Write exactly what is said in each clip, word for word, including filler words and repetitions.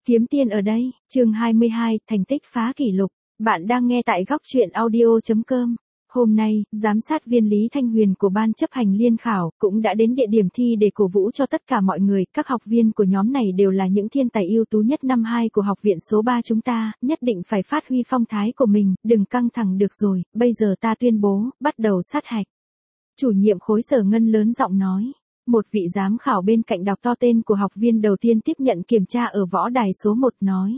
Kiếm tiền ở đây, chương hai mươi hai, thành tích phá kỷ lục. Bạn đang nghe tại góc truyện audio chấm com. Hôm nay, giám sát viên Lý Thanh Huyền của Ban chấp hành liên khảo cũng đã đến địa điểm thi để cổ vũ cho tất cả mọi người. Các học viên của nhóm này đều là những thiên tài ưu tú nhất năm hai của học viện số ba chúng ta, nhất định phải phát huy phong thái của mình, đừng căng thẳng được rồi, bây giờ ta tuyên bố, bắt đầu sát hạch. Chủ nhiệm khối Sở Ngân lớn giọng nói. Một vị giám khảo bên cạnh đọc to tên của học viên đầu tiên tiếp nhận kiểm tra ở võ đài số một nói.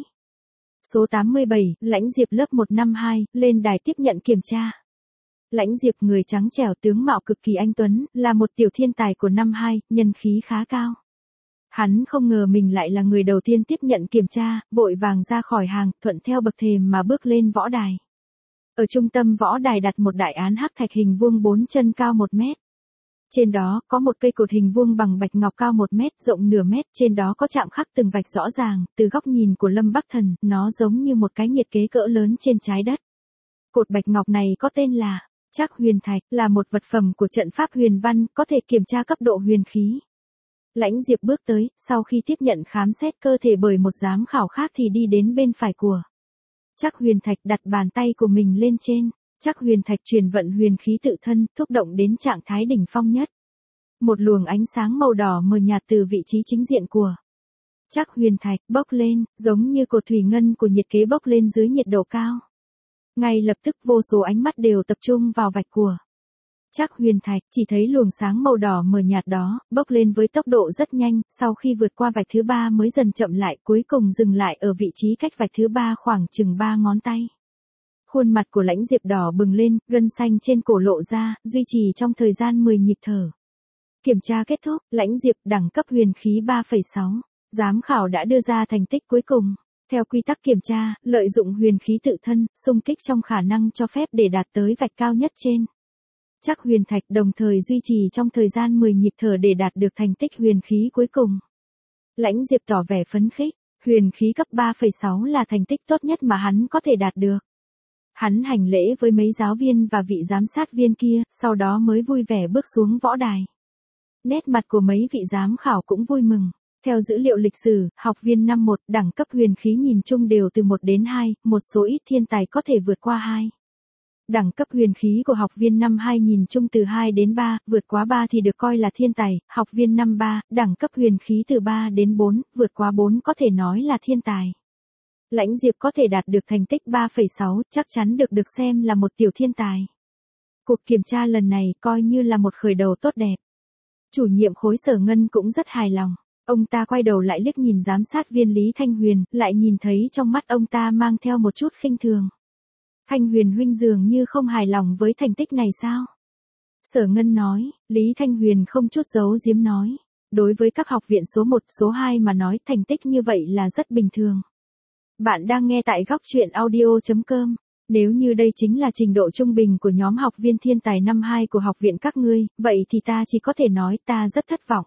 Số tám mươi bảy, Lãnh Diệp lớp một năm hai, lên đài tiếp nhận kiểm tra. Lãnh Diệp người trắng trẻo tướng mạo cực kỳ anh tuấn, là một tiểu thiên tài của năm hai, nhân khí khá cao. Hắn không ngờ mình lại là người đầu tiên tiếp nhận kiểm tra, vội vàng ra khỏi hàng, thuận theo bậc thềm mà bước lên võ đài. Ở trung tâm võ đài đặt một đại án hắc thạch hình vuông bốn chân cao một mét. Trên đó có một cây cột hình vuông bằng bạch ngọc cao một mét, rộng nửa mét, trên đó có chạm khắc từng vạch rõ ràng, từ góc nhìn của Lâm Bắc Thần, nó giống như một cái nhiệt kế cỡ lớn trên trái đất. Cột bạch ngọc này có tên là Trác Huyền Thạch, là một vật phẩm của trận pháp huyền văn, có thể kiểm tra cấp độ huyền khí. Lãnh Diệp bước tới, sau khi tiếp nhận khám xét cơ thể bởi một giám khảo khác thì đi đến bên phải của Trác Huyền Thạch, đặt bàn tay của mình lên trên. Trác Huyền Thạch truyền vận huyền khí tự thân, thúc động đến trạng thái đỉnh phong nhất. Một luồng ánh sáng màu đỏ mờ nhạt từ vị trí chính diện của Trác Huyền Thạch bốc lên, giống như cột thủy ngân của nhiệt kế bốc lên dưới nhiệt độ cao. Ngay lập tức vô số ánh mắt đều tập trung vào vạch của Trác Huyền Thạch, chỉ thấy luồng sáng màu đỏ mờ nhạt đó, bốc lên với tốc độ rất nhanh, sau khi vượt qua vạch thứ ba mới dần chậm lại, cuối cùng dừng lại ở vị trí cách vạch thứ ba khoảng chừng ba ngón tay. Khuôn mặt của Lãnh Diệp đỏ bừng lên, gân xanh trên cổ lộ ra, duy trì trong thời gian mười nhịp thở. Kiểm tra kết thúc, Lãnh Diệp đẳng cấp huyền khí ba phẩy sáu. Giám khảo đã đưa ra thành tích cuối cùng. Theo quy tắc kiểm tra, lợi dụng huyền khí tự thân, xung kích trong khả năng cho phép để đạt tới vạch cao nhất trên Trác Huyền Thạch, đồng thời duy trì trong thời gian mười nhịp thở để đạt được thành tích huyền khí cuối cùng. Lãnh Diệp tỏ vẻ phấn khích, huyền khí cấp ba phẩy sáu là thành tích tốt nhất mà hắn có thể đạt được. Hắn hành lễ với mấy giáo viên và vị giám sát viên kia, sau đó mới vui vẻ bước xuống võ đài. Nét mặt của mấy vị giám khảo cũng vui mừng. Theo dữ liệu lịch sử, học viên năm một đẳng cấp huyền khí nhìn chung đều từ một đến hai, một số ít thiên tài có thể vượt qua hai. Đẳng cấp huyền khí của học viên năm hai nhìn chung từ hai đến ba, vượt quá ba thì được coi là thiên tài. Học viên năm ba, đẳng cấp huyền khí từ ba đến bốn, vượt quá bốn có thể nói là thiên tài. Lãnh Diệp có thể đạt được thành tích ba phẩy sáu, chắc chắn được được xem là một tiểu thiên tài. Cuộc kiểm tra lần này coi như là một khởi đầu tốt đẹp. Chủ nhiệm khối Sở Ngân cũng rất hài lòng. Ông ta quay đầu lại liếc nhìn giám sát viên Lý Thanh Huyền, lại nhìn thấy trong mắt ông ta mang theo một chút khinh thường. Thanh Huyền huynh dường như không hài lòng với thành tích này sao? Sở Ngân nói. Lý Thanh Huyền không chút giấu giếm nói. Đối với các học viện số một, số hai mà nói thành tích như vậy là rất bình thường. Bạn đang nghe tại góc truyện audio chấm com. Nếu như đây chính là trình độ trung bình của nhóm học viên thiên tài năm hai của học viện các ngươi, vậy thì ta chỉ có thể nói ta rất thất vọng.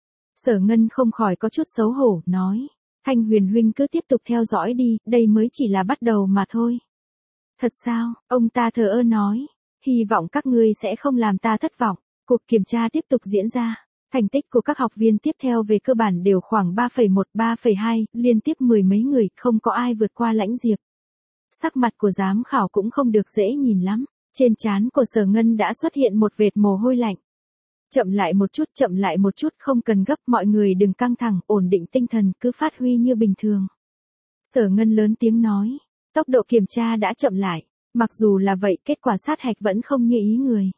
Sở Ngân không khỏi có chút xấu hổ, nói. Thanh Huyền huynh cứ tiếp tục theo dõi đi, đây mới chỉ là bắt đầu mà thôi. Thật sao? Ông ta thờ ơ nói. Hy vọng các ngươi sẽ không làm ta thất vọng. Cuộc kiểm tra tiếp tục diễn ra. Thành tích của các học viên tiếp theo về cơ bản đều khoảng ba phẩy một, ba phẩy hai, liên tiếp mười mấy người, không có ai vượt qua Lãnh Diệp. Sắc mặt của giám khảo cũng không được dễ nhìn lắm. Trên trán của Sở Ngân đã xuất hiện một vệt mồ hôi lạnh. Chậm lại một chút, chậm lại một chút, không cần gấp, mọi người đừng căng thẳng, ổn định tinh thần, cứ phát huy như bình thường. Sở Ngân lớn tiếng nói, tốc độ kiểm tra đã chậm lại, mặc dù là vậy, kết quả sát hạch vẫn không như ý người.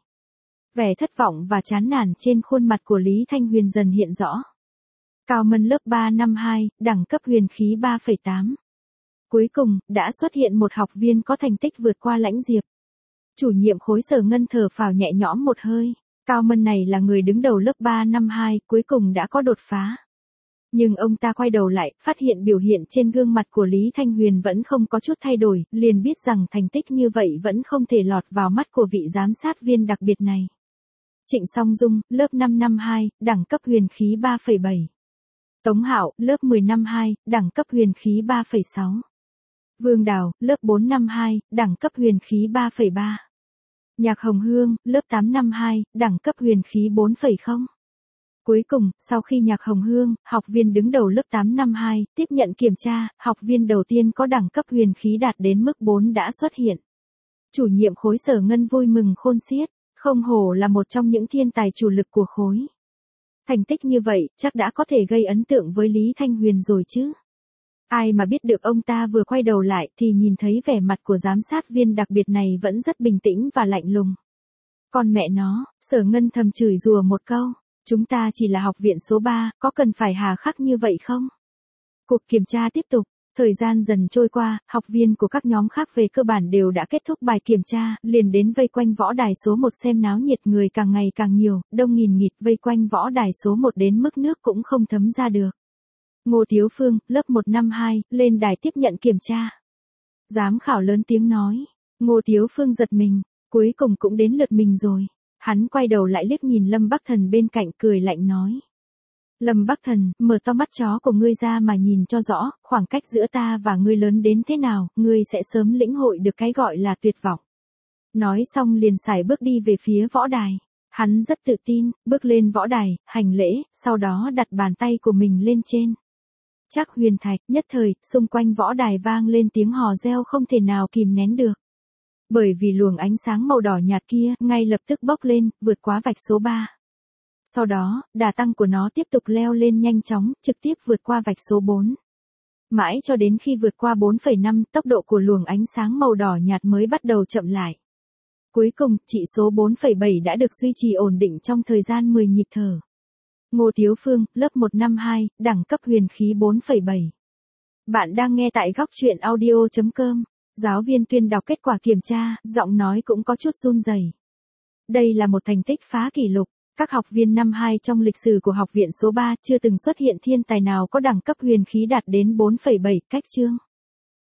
Vẻ thất vọng và chán nản trên khuôn mặt của Lý Thanh Huyền dần hiện rõ. Cao Mân lớp ba năm hai, đẳng cấp huyền khí ba phẩy tám. Cuối cùng, đã xuất hiện một học viên có thành tích vượt qua Lãnh Diệp. Chủ nhiệm khối Sở Ngân thở phào nhẹ nhõm một hơi. Cao Mân này là người đứng đầu lớp ba năm hai, cuối cùng đã có đột phá. Nhưng ông ta quay đầu lại, phát hiện biểu hiện trên gương mặt của Lý Thanh Huyền vẫn không có chút thay đổi, liền biết rằng thành tích như vậy vẫn không thể lọt vào mắt của vị giám sát viên đặc biệt này. Trịnh Song Dung, lớp năm năm hai, đẳng cấp huyền khí ba phẩy bảy. Tống Hạo, lớp mười năm hai, đẳng cấp huyền khí ba phẩy sáu. Vương Đào, lớp bốn năm hai, đẳng cấp huyền khí ba phẩy ba. Nhạc Hồng Hương, lớp tám năm hai, đẳng cấp huyền khí bốn phẩy không. Cuối cùng, sau khi Nhạc Hồng Hương, học viên đứng đầu lớp tám năm hai, tiếp nhận kiểm tra, học viên đầu tiên có đẳng cấp huyền khí đạt đến mức bốn đã xuất hiện. Chủ nhiệm khối Sở Ngân vui mừng khôn xiết, không hổ là một trong những thiên tài chủ lực của khối. Thành tích như vậy, chắc đã có thể gây ấn tượng với Lý Thanh Huyền rồi chứ. Ai mà biết được ông ta vừa quay đầu lại thì nhìn thấy vẻ mặt của giám sát viên đặc biệt này vẫn rất bình tĩnh và lạnh lùng. Còn mẹ nó, Sở Ngân thầm chửi rủa một câu, chúng ta chỉ là học viện số ba, có cần phải hà khắc như vậy không? Cuộc kiểm tra tiếp tục, thời gian dần trôi qua, học viên của các nhóm khác về cơ bản đều đã kết thúc bài kiểm tra, liền đến vây quanh võ đài số một xem náo nhiệt, người càng ngày càng nhiều, đông nghìn nghịt vây quanh võ đài số một đến mức nước cũng không thấm ra được. Ngô Tiếu Phương, lớp một năm hai, lên đài tiếp nhận kiểm tra. Giám khảo lớn tiếng nói. Ngô Tiếu Phương giật mình, cuối cùng cũng đến lượt mình rồi. Hắn quay đầu lại liếc nhìn Lâm Bắc Thần bên cạnh, cười lạnh nói. Lâm Bắc Thần, mở to mắt chó của ngươi ra mà nhìn cho rõ, khoảng cách giữa ta và ngươi lớn đến thế nào, ngươi sẽ sớm lĩnh hội được cái gọi là tuyệt vọng. Nói xong liền sải bước đi về phía võ đài. Hắn rất tự tin, bước lên võ đài, hành lễ, sau đó đặt bàn tay của mình lên trên. Chắc huyền thạch, nhất thời, xung quanh võ đài vang lên tiếng hò reo không thể nào kìm nén được. Bởi vì luồng ánh sáng màu đỏ nhạt kia, ngay lập tức bốc lên, vượt qua vạch số ba. Sau đó, đà tăng của nó tiếp tục leo lên nhanh chóng, trực tiếp vượt qua vạch số bốn. Mãi cho đến khi vượt qua bốn phẩy năm, tốc độ của luồng ánh sáng màu đỏ nhạt mới bắt đầu chậm lại. Cuối cùng, chỉ số bốn phẩy bảy đã được duy trì ổn định trong thời gian mười nhịp thở. Ngô Tiếu Phương, lớp một năm hai, đẳng cấp huyền khí bốn phẩy bảy. Bạn đang nghe tại góc truyện audio chấm com. Giáo viên tuyên đọc kết quả kiểm tra, giọng nói cũng có chút run rẩy. Đây là một thành tích phá kỷ lục. Các học viên năm hai trong lịch sử của học viện số ba chưa từng xuất hiện thiên tài nào có đẳng cấp huyền khí đạt đến bốn phẩy bảy, cách chương.